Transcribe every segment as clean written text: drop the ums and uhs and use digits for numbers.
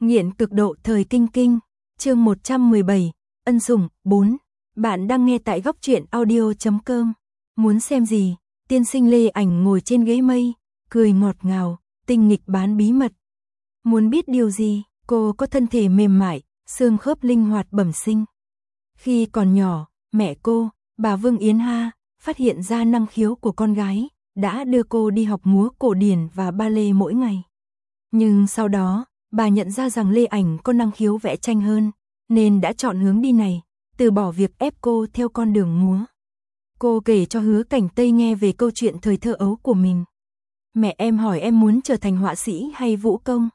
Nghiện cực độ thời kinh kinh, chương 117, ân sủng, 4. Bạn đang nghe tại góc truyện audio.com. Muốn xem gì? Tiên sinh Lê Ảnh ngồi trên ghế mây, cười ngọt ngào, tinh nghịch bán bí mật. Muốn biết điều gì? Cô có thân thể mềm mại, xương khớp linh hoạt bẩm sinh. Khi còn nhỏ, mẹ cô, bà Vương Yến Ha, phát hiện ra năng khiếu của con gái, đã đưa cô đi học múa cổ điển và ballet mỗi ngày. Nhưng sau đó, bà nhận ra rằng Lê Ảnh có năng khiếu vẽ tranh hơn, nên đã chọn hướng đi này, từ bỏ việc ép cô theo con đường múa. Cô kể cho Hứa Cảnh Tây nghe về câu chuyện thời thơ ấu của mình. Mẹ em hỏi em muốn trở thành họa sĩ hay vũ công.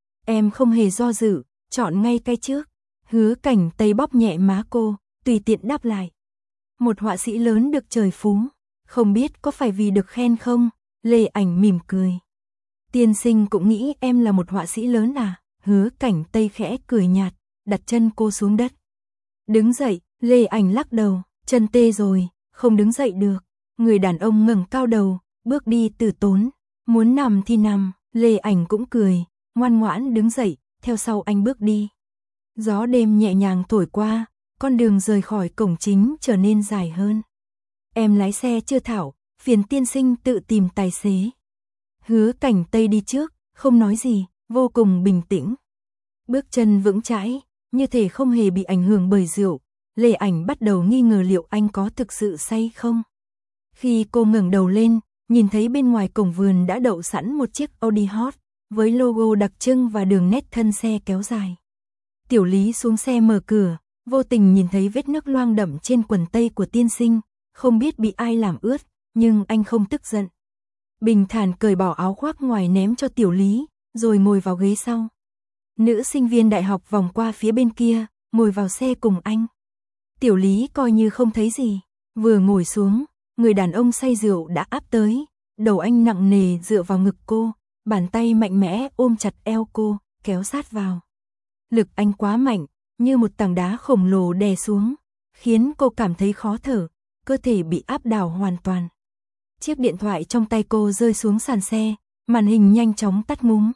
Em không hề do dự, chọn ngay cái trước. Hứa Cảnh Tây bóp nhẹ má cô, tùy tiện đáp lại. Một họa sĩ lớn được trời phú, không biết có phải vì được khen không? Lê Ảnh mỉm cười. Tiên sinh cũng nghĩ em là một họa sĩ lớn à? Hứa Cảnh Tây khẽ cười nhạt, đặt chân cô xuống đất. Đứng dậy, Lê Ảnh lắc đầu, chân tê rồi, không đứng dậy được. Người đàn ông ngẩng cao đầu, bước đi từ tốn, muốn nằm thì nằm. Lê Ảnh cũng cười, ngoan ngoãn đứng dậy, theo sau anh bước đi. Gió đêm nhẹ nhàng thổi qua, con đường rời khỏi cổng chính trở nên dài hơn. Em lái xe chưa Thảo, phiền tiên sinh tự tìm tài xế. Hứa Cảnh Tây đi trước, không nói gì, vô cùng bình tĩnh. Bước chân vững chãi, như thể không hề bị ảnh hưởng bởi rượu. Lê Ảnh bắt đầu nghi ngờ liệu anh có thực sự say không. Khi cô ngẩng đầu lên, nhìn thấy bên ngoài cổng vườn đã đậu sẵn một chiếc Audi Hot, với logo đặc trưng và đường nét thân xe kéo dài. Tiểu Lý xuống xe mở cửa, vô tình nhìn thấy vết nước loang đậm trên quần tây của tiên sinh, không biết bị ai làm ướt, nhưng anh không tức giận. Bình thản cởi bỏ áo khoác ngoài ném cho Tiểu Lý, rồi ngồi vào ghế sau. Nữ sinh viên đại học vòng qua phía bên kia, ngồi vào xe cùng anh. Tiểu Lý coi như không thấy gì, vừa ngồi xuống, người đàn ông say rượu đã áp tới, đầu anh nặng nề dựa vào ngực cô, bàn tay mạnh mẽ ôm chặt eo cô, kéo sát vào. Lực anh quá mạnh, như một tảng đá khổng lồ đè xuống, khiến cô cảm thấy khó thở, cơ thể bị áp đảo hoàn toàn. Chiếc điện thoại trong tay cô rơi xuống sàn xe, màn hình nhanh chóng tắt ngúm.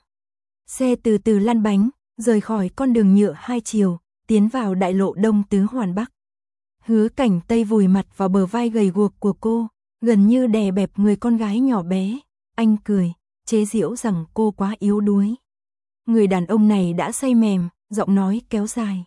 Xe từ từ lăn bánh, rời khỏi con đường nhựa hai chiều, tiến vào đại lộ Đông Tứ Hoàn Bắc. Hứa Cảnh Tây vùi mặt vào bờ vai gầy guộc của cô, gần như đè bẹp người con gái nhỏ bé. Anh cười, chế giễu rằng cô quá yếu đuối. Người đàn ông này đã say mềm, giọng nói kéo dài.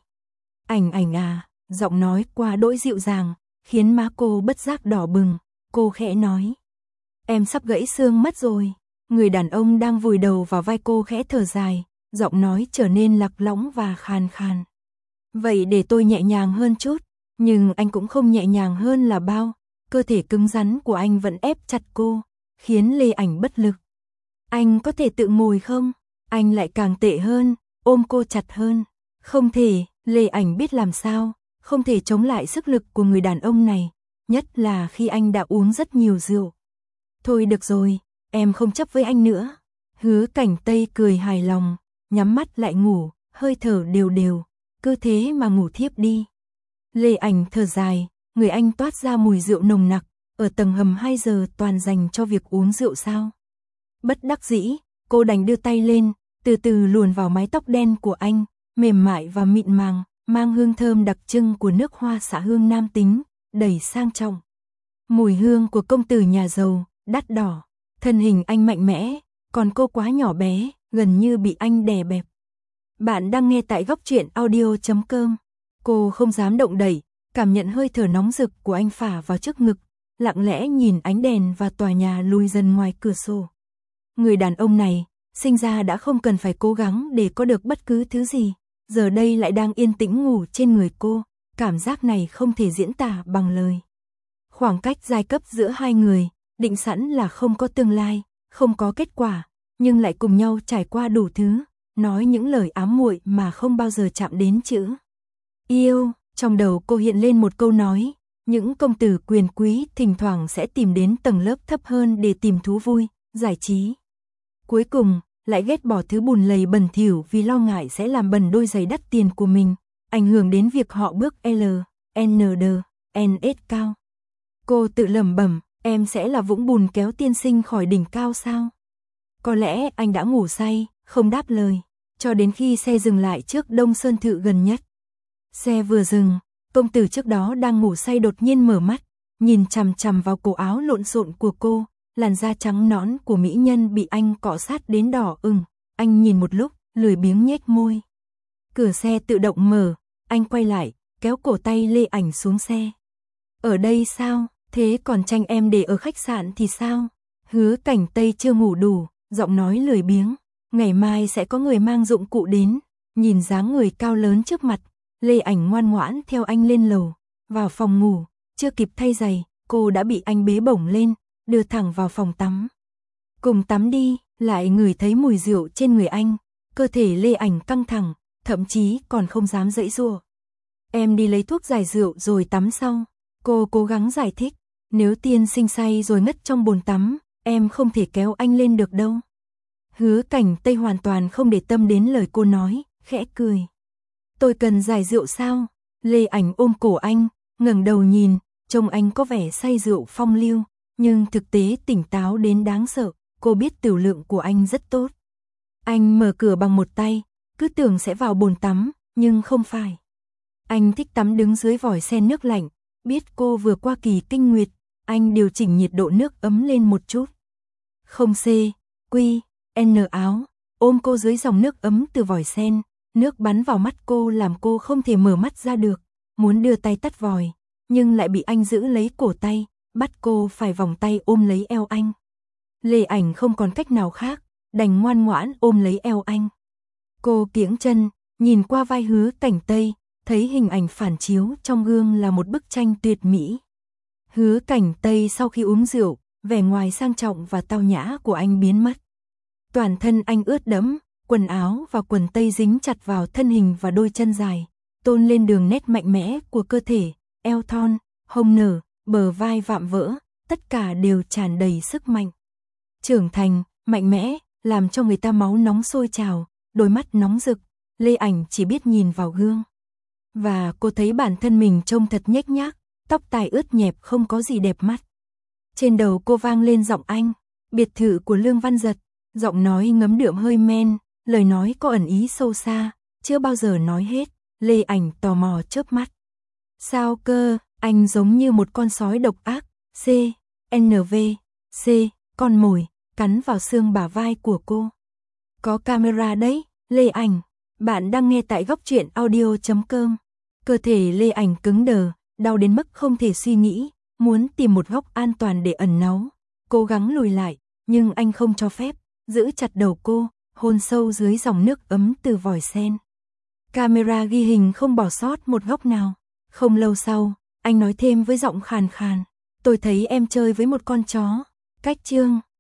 Ảnh à, giọng nói quá đỗi dịu dàng, khiến má cô bất giác đỏ bừng. Cô khẽ nói, em sắp gãy xương mất rồi. Người đàn ông đang vùi đầu vào vai cô khẽ thở dài, giọng nói trở nên lạc lõng và khàn khàn. Vậy để tôi nhẹ nhàng hơn chút, nhưng anh cũng không nhẹ nhàng hơn là bao. Cơ thể cứng rắn của anh vẫn ép chặt cô, khiến Lê Ảnh bất lực. Anh có thể tự ngồi không? Anh lại càng tệ hơn, ôm cô chặt hơn. Không thể, Lê Ảnh biết làm sao, không thể chống lại sức lực của người đàn ông này, nhất là khi anh đã uống rất nhiều rượu. Thôi được rồi, em không chấp với anh nữa. Hứa Cảnh Tây cười hài lòng, nhắm mắt lại ngủ, hơi thở đều đều, cứ thế mà ngủ thiếp đi. Lê Ảnh thở dài, người anh toát ra mùi rượu nồng nặc, ở tầng hầm 2 giờ toàn dành cho việc uống rượu sao. Bất đắc dĩ, cô đành đưa tay lên, từ từ luồn vào mái tóc đen của anh, mềm mại và mịn màng, mang hương thơm đặc trưng của nước hoa xạ hương nam tính, đầy sang trọng. Mùi hương của công tử nhà giàu, đắt đỏ, thân hình anh mạnh mẽ, còn cô quá nhỏ bé, gần như bị anh đè bẹp. Bạn đang nghe tại góc truyện audio.com. Cô không dám động đậy, cảm nhận hơi thở nóng rực của anh phả vào trước ngực, lặng lẽ nhìn ánh đèn và tòa nhà lùi dần ngoài cửa sổ. Người đàn ông này, sinh ra đã không cần phải cố gắng để có được bất cứ thứ gì, giờ đây lại đang yên tĩnh ngủ trên người cô, cảm giác này không thể diễn tả bằng lời. Khoảng cách giai cấp giữa hai người, định sẵn là không có tương lai, không có kết quả, nhưng lại cùng nhau trải qua đủ thứ, nói những lời ám muội mà không bao giờ chạm đến chữ yêu. Trong đầu cô hiện lên một câu nói, những công tử quyền quý thỉnh thoảng sẽ tìm đến tầng lớp thấp hơn để tìm thú vui, giải trí. Cuối cùng, lại ghét bỏ thứ bùn lầy bẩn thỉu vì lo ngại sẽ làm bẩn đôi giày đắt tiền của mình, ảnh hưởng đến việc họ bước LND cao. Cô tự lẩm bẩm, em sẽ là vũng bùn kéo tiên sinh khỏi đỉnh cao sao? Có lẽ anh đã ngủ say, không đáp lời. cho đến khi xe dừng lại trước Đông Sơn Thự gần nhất. Xe vừa dừng, công tử trước đó đang ngủ say đột nhiên mở mắt, nhìn chằm chằm vào cổ áo lộn xộn của cô, làn da trắng nõn của mỹ nhân bị anh cọ sát đến đỏ ửng. Anh nhìn một lúc, lười biếng nhếch môi. Cửa xe tự động mở, anh quay lại, kéo cổ tay Lê Ảnh xuống xe. Ở đây sao, thế còn tranh em để ở khách sạn thì sao? Hứa Cảnh Tây chưa ngủ đủ, giọng nói lười biếng. Ngày mai sẽ có người mang dụng cụ đến. Nhìn dáng người cao lớn trước mặt, Lê Ảnh ngoan ngoãn theo anh lên lầu, vào phòng ngủ. Chưa kịp thay giày, cô đã bị anh bế bổng lên, đưa thẳng vào phòng tắm. Cùng tắm đi, lại ngửi thấy mùi rượu trên người anh. Cơ thể Lê Ảnh căng thẳng, thậm chí còn không dám giãy giụa. Em đi lấy thuốc giải rượu rồi tắm sau. Cô cố gắng giải thích, nếu tiên sinh say rồi ngất trong bồn tắm, em không thể kéo anh lên được đâu. Hứa Cảnh Tây hoàn toàn không để tâm đến lời cô nói, khẽ cười. Tôi cần giải rượu sao? Lê Ảnh ôm cổ anh, ngẩng đầu nhìn, trông anh có vẻ say rượu phong lưu, nhưng thực tế tỉnh táo đến đáng sợ. Cô biết tiểu lượng của anh rất tốt. Anh mở cửa bằng một tay, cứ tưởng sẽ vào bồn tắm, nhưng không phải. Anh thích tắm đứng dưới vòi sen nước lạnh, biết cô vừa qua kỳ kinh nguyệt, anh điều chỉnh nhiệt độ nước ấm lên một chút. Không C, Q, N áo, ôm cô dưới dòng nước ấm từ vòi sen, nước bắn vào mắt cô làm cô không thể mở mắt ra được, muốn đưa tay tắt vòi, nhưng lại bị anh giữ lấy cổ tay, bắt cô phải vòng tay ôm lấy eo anh. Lê Ảnh không còn cách nào khác, đành ngoan ngoãn ôm lấy eo anh. Cô kiễng chân, nhìn qua vai Hứa Cảnh Tây, thấy hình ảnh phản chiếu trong gương là một bức tranh tuyệt mỹ. Hứa Cảnh Tây sau khi uống rượu, vẻ ngoài sang trọng và tao nhã của anh biến mất. Toàn thân anh ướt đẫm, quần áo và quần tây dính chặt vào thân hình và đôi chân dài, tôn lên đường nét mạnh mẽ của cơ thể, eo thon, hông nở, bờ vai vạm vỡ, tất cả đều tràn đầy sức mạnh. Trưởng thành, mạnh mẽ, làm cho người ta máu nóng sôi trào, đôi mắt nóng rực, Lê Ảnh chỉ biết nhìn vào gương. Và cô thấy bản thân mình trông thật nhếch nhác, tóc tai ướt nhẹp không có gì đẹp mắt. Trên đầu cô vang lên giọng anh, biệt thự của Lương Văn Giật, giọng nói ngấm đượm hơi men, lời nói có ẩn ý sâu xa, chưa bao giờ nói hết. Lê Ảnh tò mò chớp mắt. Sao cơ, anh giống như một con sói độc ác. C, NV, C, con mồi, cắn vào xương bả vai của cô. Có camera đấy, Lê Ảnh. Bạn đang nghe tại góc truyện audio.com. Cơ thể Lê Ảnh cứng đờ, đau đến mức không thể suy nghĩ, muốn tìm một góc an toàn để ẩn náu. Cố gắng lùi lại, nhưng anh không cho phép, giữ chặt đầu cô, hôn sâu dưới dòng nước ấm từ vòi sen. Camera ghi hình không bỏ sót một góc nào. Không lâu sau, anh nói thêm với giọng khàn khàn. Tôi thấy em chơi với một con chó. Cách chương.